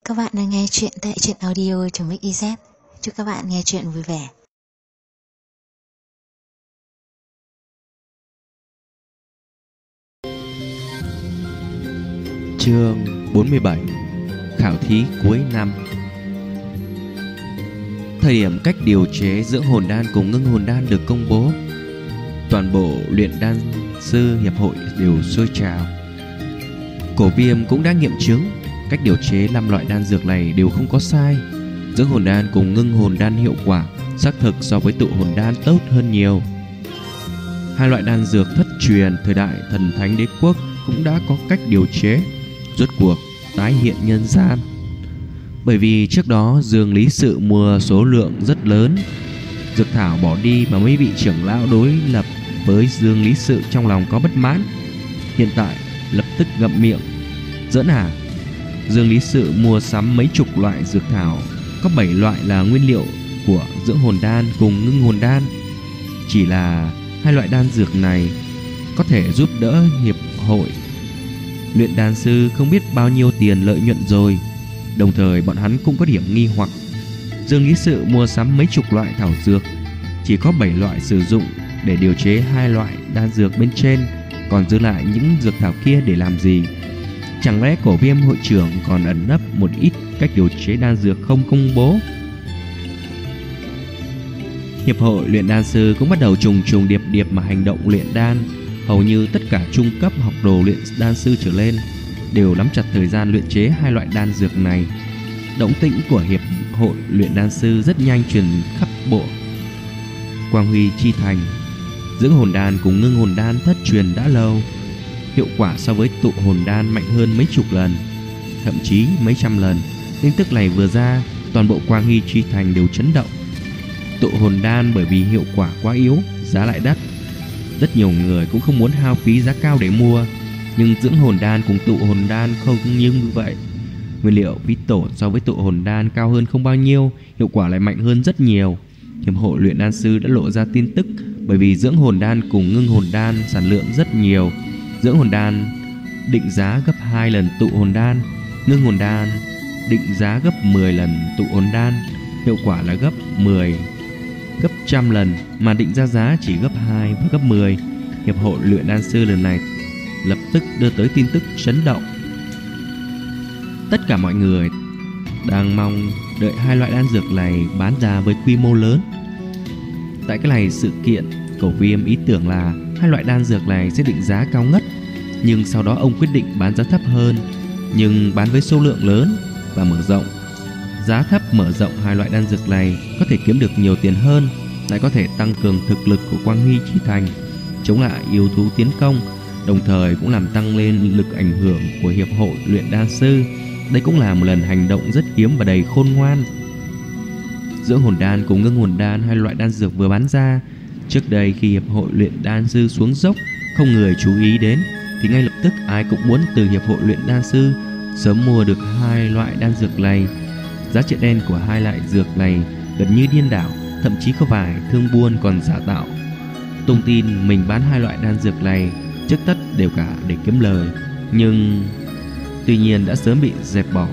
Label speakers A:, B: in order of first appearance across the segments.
A: các bạn đang nghe chuyện tại truyện audio.mix.iz. Chúc các bạn nghe chuyện vui vẻ.
B: Chương 47: Khảo thí cuối năm. Thời điểm cách điều chế dưỡng hồn đan cùng ngưng hồn đan được công bố, toàn bộ luyện đan sư hiệp hội đều sôi trào. Cổ Viêm cũng đã nghiệm chứng cách điều chế 5 loại đan dược này đều không có sai. Dưỡng hồn đan cùng ngưng hồn đan hiệu quả xác thực so với tụ hồn đan tốt hơn nhiều. Hai loại đan dược thất truyền thời đại Thần Thánh Đế Quốc cũng đã có cách điều chế, rốt cuộc tái hiện nhân gian. Bởi vì trước đó Dương Lý Sự mua số lượng rất lớn dược thảo bỏ đi mà mấy vị trưởng lão đối lập với Dương Lý Sự trong lòng có bất mãn. Hiện tại lập tức ngậm miệng: giỡn à? Dương Lý Sự mua sắm mấy chục loại dược thảo, có 7 loại là nguyên liệu của dưỡng hồn đan cùng ngưng hồn đan. Chỉ là hai loại đan dược này có thể giúp đỡ hiệp hội luyện đan sư không biết bao nhiêu tiền lợi nhuận rồi. Đồng thời bọn hắn cũng có điểm nghi hoặc: Dương Lý Sự mua sắm mấy chục loại thảo dược, chỉ có 7 loại sử dụng để điều chế hai loại đan dược bên trên, còn giữ lại những dược thảo kia để làm gì? Chẳng lẽ Cổ Viêm hội trưởng còn ẩn nấp một ít cách điều chế đan dược không công bố? Hiệp hội luyện đan sư cũng bắt đầu trùng điệp mà hành động luyện đan. Hầu như tất cả trung cấp học đồ luyện đan sư trở lên đều nắm chặt thời gian luyện chế hai loại đan dược này. Động tĩnh của hiệp hội luyện đan sư rất nhanh truyền khắp bộ Quang Huy Chi Thành. Dưỡng hồn đan cùng ngưng hồn đan thất truyền đã lâu, hiệu quả so với tụ hồn đan mạnh hơn mấy chục lần, thậm chí mấy trăm lần. Tin tức này vừa ra, toàn bộ Quang Huy Chi Thành đều chấn động. Tụ hồn đan bởi vì hiệu quả quá yếu, giá lại đắt, rất nhiều người cũng không muốn hao phí giá cao để mua. Nhưng dưỡng hồn đan cùng tụ hồn đan không như vậy. Nguyên liệu phí tổn so với tụ hồn đan cao hơn không bao nhiêu, hiệu quả lại mạnh hơn rất nhiều. Hiệp hội luyện đan sư đã lộ ra tin tức, bởi vì dưỡng hồn đan cùng ngưng hồn đan sản lượng rất nhiều. Dưỡng hồn đan định giá gấp 2 lần tụ hồn đan, ngưng hồn đan định giá gấp 10 lần tụ hồn đan, hiệu quả là gấp 10, gấp trăm lần, mà định ra giá chỉ gấp 2 và gấp 10. Hiệp hội luyện đan sư lần này lập tức đưa tới tin tức chấn động. Tất cả mọi người đang mong đợi hai loại đan dược này bán ra với quy mô lớn. Tại cái này sự kiện, Cổ Viêm ý tưởng là hai loại đan dược này sẽ định giá cao ngất, nhưng sau đó ông quyết định bán giá thấp hơn, nhưng bán với số lượng lớn và mở rộng. Giá thấp mở rộng hai loại đan dược này có thể kiếm được nhiều tiền hơn, lại có thể tăng cường thực lực của Quang Huy Chi Thành, chống lại yêu thú tiến công, đồng thời cũng làm tăng lên lực ảnh hưởng của hiệp hội luyện đan sư. Đây cũng là một lần hành động rất hiếm và đầy khôn ngoan. Dưỡng hồn đan cùng ngưng hồn đan, hai loại đan dược vừa bán ra, trước đây khi hiệp hội luyện đan sư xuống dốc không người chú ý đến, thì ngay lập tức ai cũng muốn từ hiệp hội luyện đan sư sớm mua được hai loại đan dược này. Giá trị đen của hai loại dược này gần như điên đảo, thậm chí có vài thương buôn còn giả tạo tung tin mình bán hai loại đan dược này trước tất đều cả để kiếm lời, nhưng tuy nhiên đã sớm bị dẹp bỏ.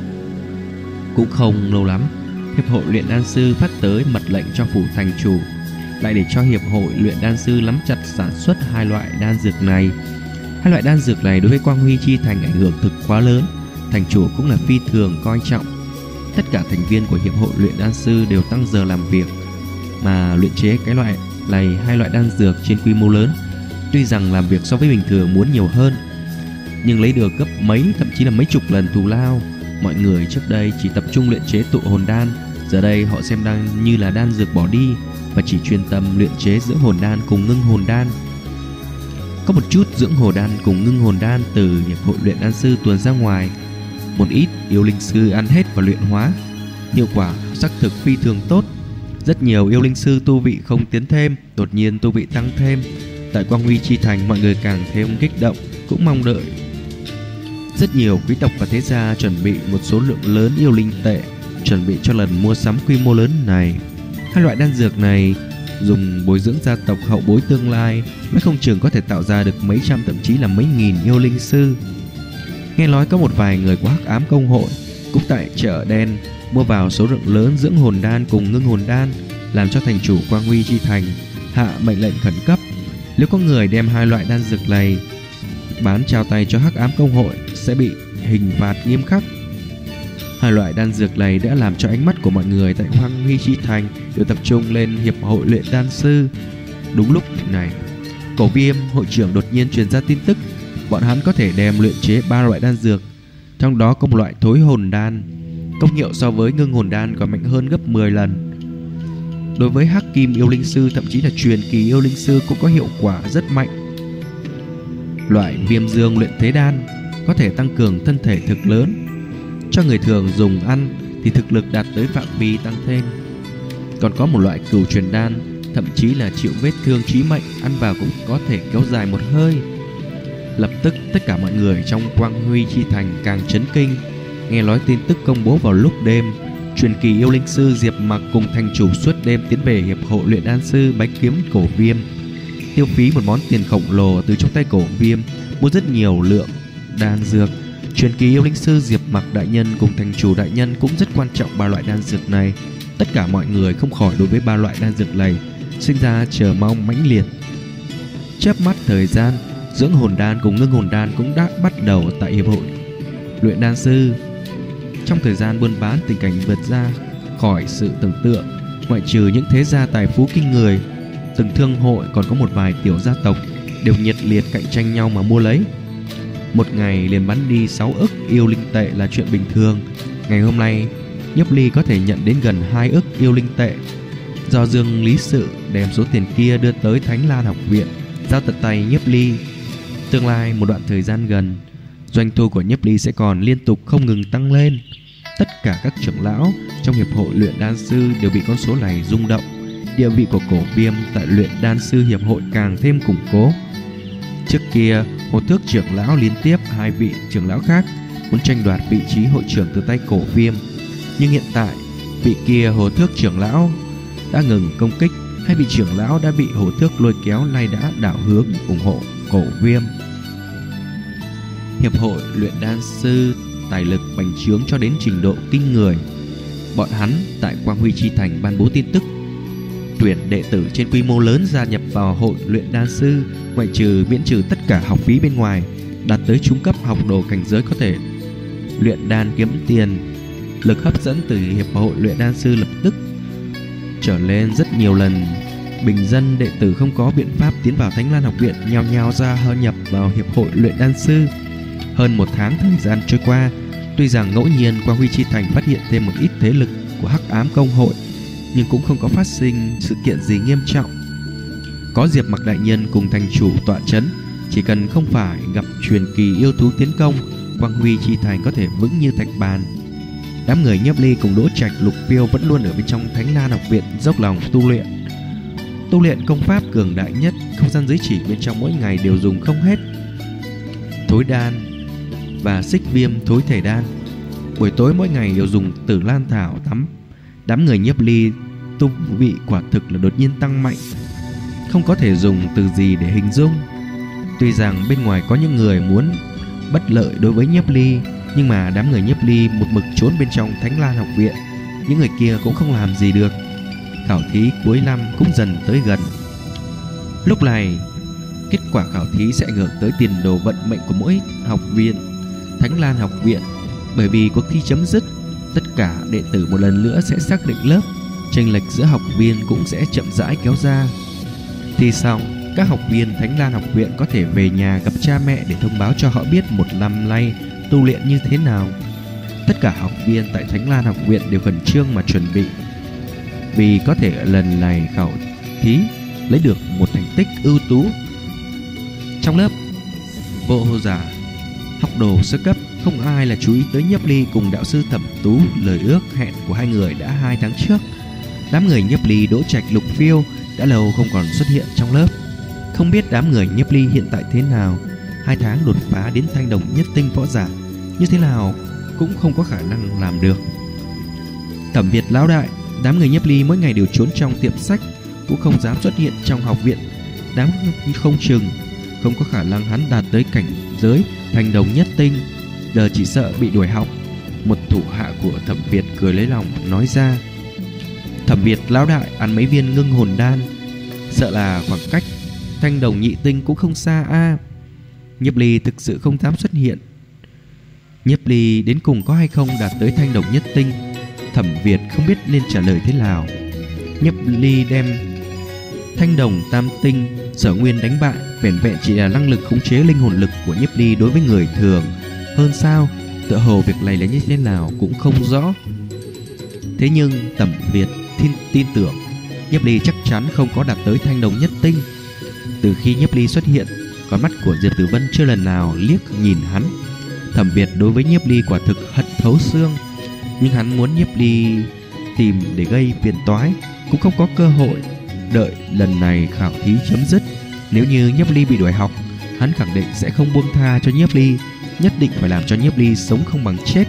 B: Cũng không lâu lắm, hiệp hội luyện đan sư phát tới mật lệnh cho phủ thành chủ, lại để cho hiệp hội luyện đan sư nắm chặt sản xuất hai loại đan dược này. Hai loại đan dược này đối với Quang Huy Chi Thành ảnh hưởng thực quá lớn, thành chủ cũng là phi thường coi trọng. Tất cả thành viên của hiệp hội luyện đan sư đều tăng giờ làm việc mà luyện chế cái loại này, hai loại đan dược trên quy mô lớn. Tuy rằng làm việc so với bình thường muốn nhiều hơn, nhưng lấy được gấp mấy, thậm chí là mấy chục lần thù lao. Mọi người trước đây chỉ tập trung luyện chế tụ hồn đan, giờ đây họ xem đang như là đan dược bỏ đi và chỉ chuyên tâm luyện chế dưỡng hồn đan cùng ngưng hồn đan. Có một chút dưỡng hồn đan cùng ngưng hồn đan từ hiệp hội luyện đan sư tuồn ra ngoài, một ít yêu linh sư ăn hết và luyện hóa, hiệu quả xác thực phi thường tốt. Rất nhiều yêu linh sư tu vị không tiến thêm, đột nhiên tu vị tăng thêm. Tại Quang Huy Chi Thành, mọi người càng thêm kích động, cũng mong đợi. Rất nhiều quý tộc và thế gia chuẩn bị một số lượng lớn yêu linh tệ, chuẩn bị cho lần mua sắm quy mô lớn này. Hai loại đan dược này dùng bồi dưỡng gia tộc hậu bối tương lai, mới không chừng có thể tạo ra được mấy trăm thậm chí là mấy nghìn yêu linh sư. Nghe nói có một vài người của Hắc Ám Công hội cũng tại chợ đen mua vào số lượng lớn dưỡng hồn đan cùng ngưng hồn đan, làm cho thành chủ Quang Huy Chi Thành hạ mệnh lệnh khẩn cấp: nếu có người đem hai loại đan dược này bán trao tay cho Hắc Ám Công hội sẽ bị hình phạt nghiêm khắc. Hai loại đan dược này đã làm cho ánh mắt của mọi người tại Quang Huy Chi Thành đều tập trung lên hiệp hội luyện đan sư. Đúng lúc này, Cổ Viêm hội trưởng đột nhiên truyền ra tin tức bọn hắn có thể đem luyện chế 3 loại đan dược, trong đó có một loại thối hồn đan, công hiệu so với ngưng hồn đan còn mạnh hơn gấp 10 lần. Đối với Hắc Kim yêu linh sư, thậm chí là truyền kỳ yêu linh sư cũng có hiệu quả rất mạnh. Loại Viêm Dương luyện thế đan có thể tăng cường thân thể thực lớn, cho người thường dùng ăn thì thực lực đạt tới phạm vi tăng thêm. Còn có một loại cửu truyền đan, thậm chí là chịu vết thương chí mệnh, ăn vào cũng có thể kéo dài một hơi. Lập tức tất cả mọi người trong Quang Huy Chi Thành càng chấn kinh. Nghe nói tin tức công bố vào lúc đêm, truyền kỳ yêu linh sư Diệp Mặc cùng thành chủ suốt đêm tiến về hiệp hội luyện đan sư bái kiếm Cổ Viêm, tiêu phí một món tiền khổng lồ từ trong tay Cổ Viêm mua rất nhiều lượng đan dược. Truyền kỳ yêu linh sư Diệp Mặc đại nhân cùng thành chủ đại nhân cũng rất quan trọng 3 loại đan dược này. Tất cả mọi người không khỏi đối với 3 loại đan dược này sinh ra chờ mong mãnh liệt. Chớp mắt thời gian, dưỡng hồn đan cùng ngưng hồn đan cũng đã bắt đầu tại hiệp hội luyện đan sư. Trong thời gian buôn bán, tình cảnh vượt ra khỏi sự tưởng tượng. Ngoại trừ những thế gia tài phú kinh người, từng thương hội còn có một vài tiểu gia tộc đều nhiệt liệt cạnh tranh nhau mà mua lấy. Một ngày liền bán đi 6 ức yêu linh tệ là chuyện bình thường. Ngày hôm nay, Nhiếp Ly có thể nhận đến gần 2 ức yêu linh tệ, do Dương Lý Sự đem số tiền kia đưa tới Thánh Lan học viện, giao tận tay Nhiếp Ly. Tương lai một đoạn thời gian gần, doanh thu của Nhiếp Ly sẽ còn liên tục không ngừng tăng lên. Tất cả các trưởng lão trong hiệp hội luyện đan sư đều bị con số này rung động. Địa vị của Cổ Viêm tại luyện đan sư hiệp hội càng thêm củng cố. Trước kia, Hồ Thước trưởng lão liên tiếp 2 vị trưởng lão khác muốn tranh đoạt vị trí hội trưởng từ tay Cổ Viêm, nhưng hiện tại vị kia Hồ Thước trưởng lão đã ngừng công kích. 2 vị trưởng lão đã bị Hồ Thước lôi kéo, nay đã đảo hướng ủng hộ Cổ Viêm. Hiệp hội luyện đan sư tài lực bành trướng cho đến trình độ kinh người. Bọn hắn tại Quang Huy Chi Thành ban bố tin tức tuyển đệ tử trên quy mô lớn gia nhập vào hội luyện đan sư, ngoại trừ miễn trừ tất cả học phí bên ngoài, đạt tới trung cấp học đồ cảnh giới có thể luyện đan kiếm tiền. Lực hấp dẫn từ hiệp hội luyện đan sư lập tức trở lên rất nhiều lần. Bình dân đệ tử không có biện pháp tiến vào Thánh Lan học viện nhao nhao ra hợp nhập vào hiệp hội luyện đan sư. Hơn 1 tháng thời gian trôi qua, tuy rằng ngẫu nhiên Quang Huy Chi Thành phát hiện thêm một ít thế lực của Hắc Ám Công hội, nhưng cũng không có phát sinh sự kiện gì nghiêm trọng. Có Diệp Mặc đại nhân cùng thành chủ tọa chấn, chỉ cần không phải gặp truyền kỳ yêu thú tiến công, Quang Huy Chi Thành có thể vững như thạch bàn. Đám người Nhiếp Ly cùng Đỗ Trạch, Lục Phiêu vẫn luôn ở bên trong Thánh Lan học viện dốc lòng tu luyện công pháp cường đại nhất. Không gian giới chỉ bên trong mỗi ngày đều dùng không hết thối đan và xích viêm thối thể đan. Buổi tối mỗi ngày đều dùng tử lan thảo tắm. Đám người Nhiếp Ly tu vị quả thực là đột nhiên tăng mạnh, không có thể dùng từ gì để hình dung. Tuy rằng bên ngoài có những người muốn bất lợi đối với Nhiếp Ly, nhưng mà đám người Nhiếp Ly một mực trốn bên trong Thánh Lan học viện, những người kia cũng không làm gì được. Khảo thí cuối năm cũng dần tới gần. Lúc này, kết quả khảo thí sẽ ảnh hưởng tới tiền đồ vận mệnh của mỗi học viện Thánh Lan học viện. Bởi vì cuộc thi chấm dứt, tất cả đệ tử một lần nữa sẽ xác định lớp, chênh lệch giữa học viên cũng sẽ chậm rãi kéo ra. Thi xong, các học viên Thánh Lan học viện có thể về nhà gặp cha mẹ để thông báo cho họ biết một năm nay tu luyện như thế nào. Tất cả học viên tại Thánh Lan học viện đều khẩn trương mà chuẩn bị, vì có thể lần này khảo thí lấy được một thành tích ưu tú. Trong lớp vô giả học đồ sơ cấp, không ai là chú ý tới Nhiếp Ly cùng đạo sư Thẩm Tú. Lời ước hẹn của hai người đã 2 tháng trước. Đám người Nhiếp Ly, Đỗ Trạch, Lục Phiêu đã lâu không còn xuất hiện trong lớp. Không biết đám người Nhiếp Ly hiện tại thế nào. 2 tháng đột phá đến thanh đồng nhất tinh võ giả, như thế nào cũng không có khả năng làm được. Thẩm Việt lão đại, đám người Nhiếp Ly mỗi ngày đều trốn trong tiệm sách, cũng không dám xuất hiện trong học viện. Đám không chừng không có khả năng hắn đạt tới cảnh giới thanh đồng nhất tinh, giờ chỉ sợ bị đuổi học. Một thủ hạ của Thẩm Việt cười lấy lòng nói ra: Thẩm Việt lão đại ăn mấy viên ngưng hồn đan, sợ là khoảng cách thanh đồng nhị tinh cũng không xa a. Nhiếp Ly thực sự không dám xuất hiện. Nhiếp Ly đến cùng có hay không đạt tới thanh đồng nhất tinh, Thẩm Việt không biết nên trả lời thế nào. Nhiếp Ly đem thanh đồng tam tinh Sở Nguyên đánh bại vẻn vẹn chỉ là năng lực khống chế linh hồn lực của Nhiếp Ly đối với người thường hơn sao? Tựa hồ việc này là như thế nào cũng không rõ. Thế nhưng Thẩm Việt tin tưởng Nhiếp Ly chắc chắn không có đạt tới thanh đồng nhất tinh. Từ khi Nhiếp Ly xuất hiện, con mắt của Diệp Tử Vân chưa lần nào liếc nhìn hắn. Thẩm Việt đối với Nhiếp Ly quả thực hận thấu xương, nhưng hắn muốn Nhiếp Ly tìm để gây phiền toái cũng không có cơ hội. Đợi lần này khảo thí chấm dứt, nếu như Nhiếp Ly bị đuổi học, hắn khẳng định sẽ không buông tha cho Nhiếp Ly, nhất định phải làm cho Nhiếp Ly sống không bằng chết.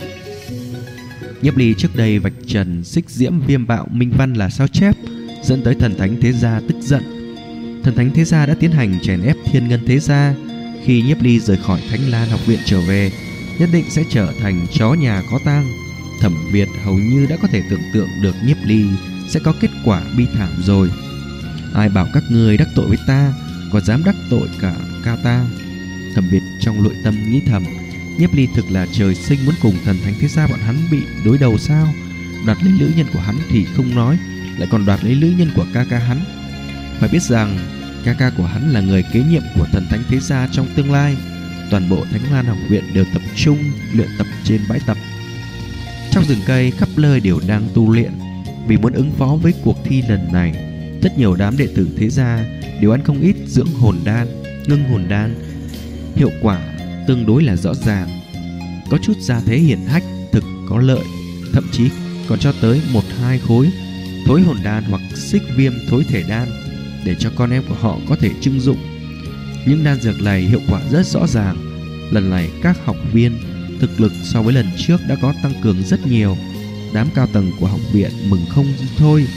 B: Nhiếp Ly trước đây vạch trần Xích Diễm Viêm Bạo Minh Văn là sao chép, dẫn tới Thần Thánh Thế Gia tức giận. Thần Thánh Thế Gia đã tiến hành chèn ép Thiên Ngân Thế Gia. Khi Nhiếp Ly rời khỏi Thánh Lan học viện trở về, nhất định sẽ trở thành chó nhà có tang. Thẩm Việt hầu như đã có thể tưởng tượng được Nhiếp Ly sẽ có kết quả bi thảm rồi. Ai bảo các ngươi đắc tội với ta, còn dám đắc tội cả ca ta. Thẩm Việt trong nội tâm nghĩ thầm, Nhiếp Ly thực là trời sinh muốn cùng Thần Thánh Thế Gia bọn hắn bị đối đầu sao? Đoạt lấy nữ nhân của hắn thì không nói, lại còn đoạt lấy nữ nhân của ca ca hắn. Phải biết rằng ca ca của hắn là người kế nhiệm của Thần Thánh Thế Gia trong tương lai. Toàn bộ Thánh Lan học viện đều tập trung luyện tập trên bãi tập. Trong rừng cây khắp nơi đều đang tu luyện. Vì muốn ứng phó với cuộc thi lần này, rất nhiều đám đệ tử Thế Gia đều ăn không ít dưỡng hồn đan, ngưng hồn đan. Hiệu quả tương đối là rõ ràng. Có chút gia thế hiển hách thực có lợi, thậm chí còn cho tới 1-2 khối thối hồn đan hoặc xích viêm thối thể đan để cho con em của họ có thể trưng dụng. Những đan dược này hiệu quả rất rõ ràng. Lần này các học viên thực lực so với lần trước đã có tăng cường rất nhiều. Đám cao tầng của học viện mừng không thôi.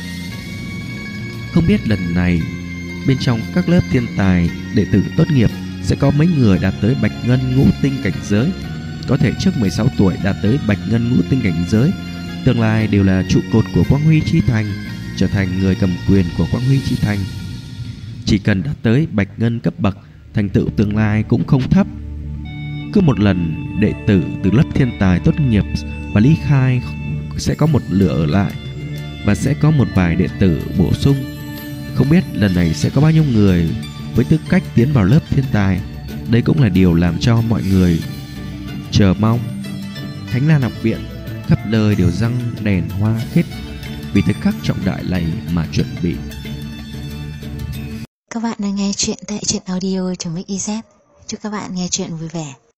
B: Không biết lần này bên trong các lớp thiên tài đệ tử tốt nghiệp sẽ có mấy người đạt tới bạch ngân ngũ tinh cảnh giới. Có thể trước 16 tuổi đạt tới bạch ngân ngũ tinh cảnh giới, tương lai đều là trụ cột của Quang Huy Chi Thành, trở thành người cầm quyền của Quang Huy Chi Thành. Chỉ cần đạt tới bạch ngân cấp bậc, thành tựu tương lai cũng không thấp. Cứ một lần đệ tử từ lớp thiên tài tốt nghiệp và ly khai sẽ có một lửa ở lại, và sẽ có một vài đệ tử bổ sung. Không biết lần này sẽ có bao nhiêu người với tư cách tiến vào lớp thiên tài. Đây cũng là điều làm cho mọi người chờ mong. Thánh Lan học viện khắp nơi đều răng đèn hoa khết vì thời khắc trọng đại này mà chuẩn bị.
A: Các bạn đang nghe chuyện tại truyện audio.mix.iz. Chúc các bạn nghe chuyện vui vẻ.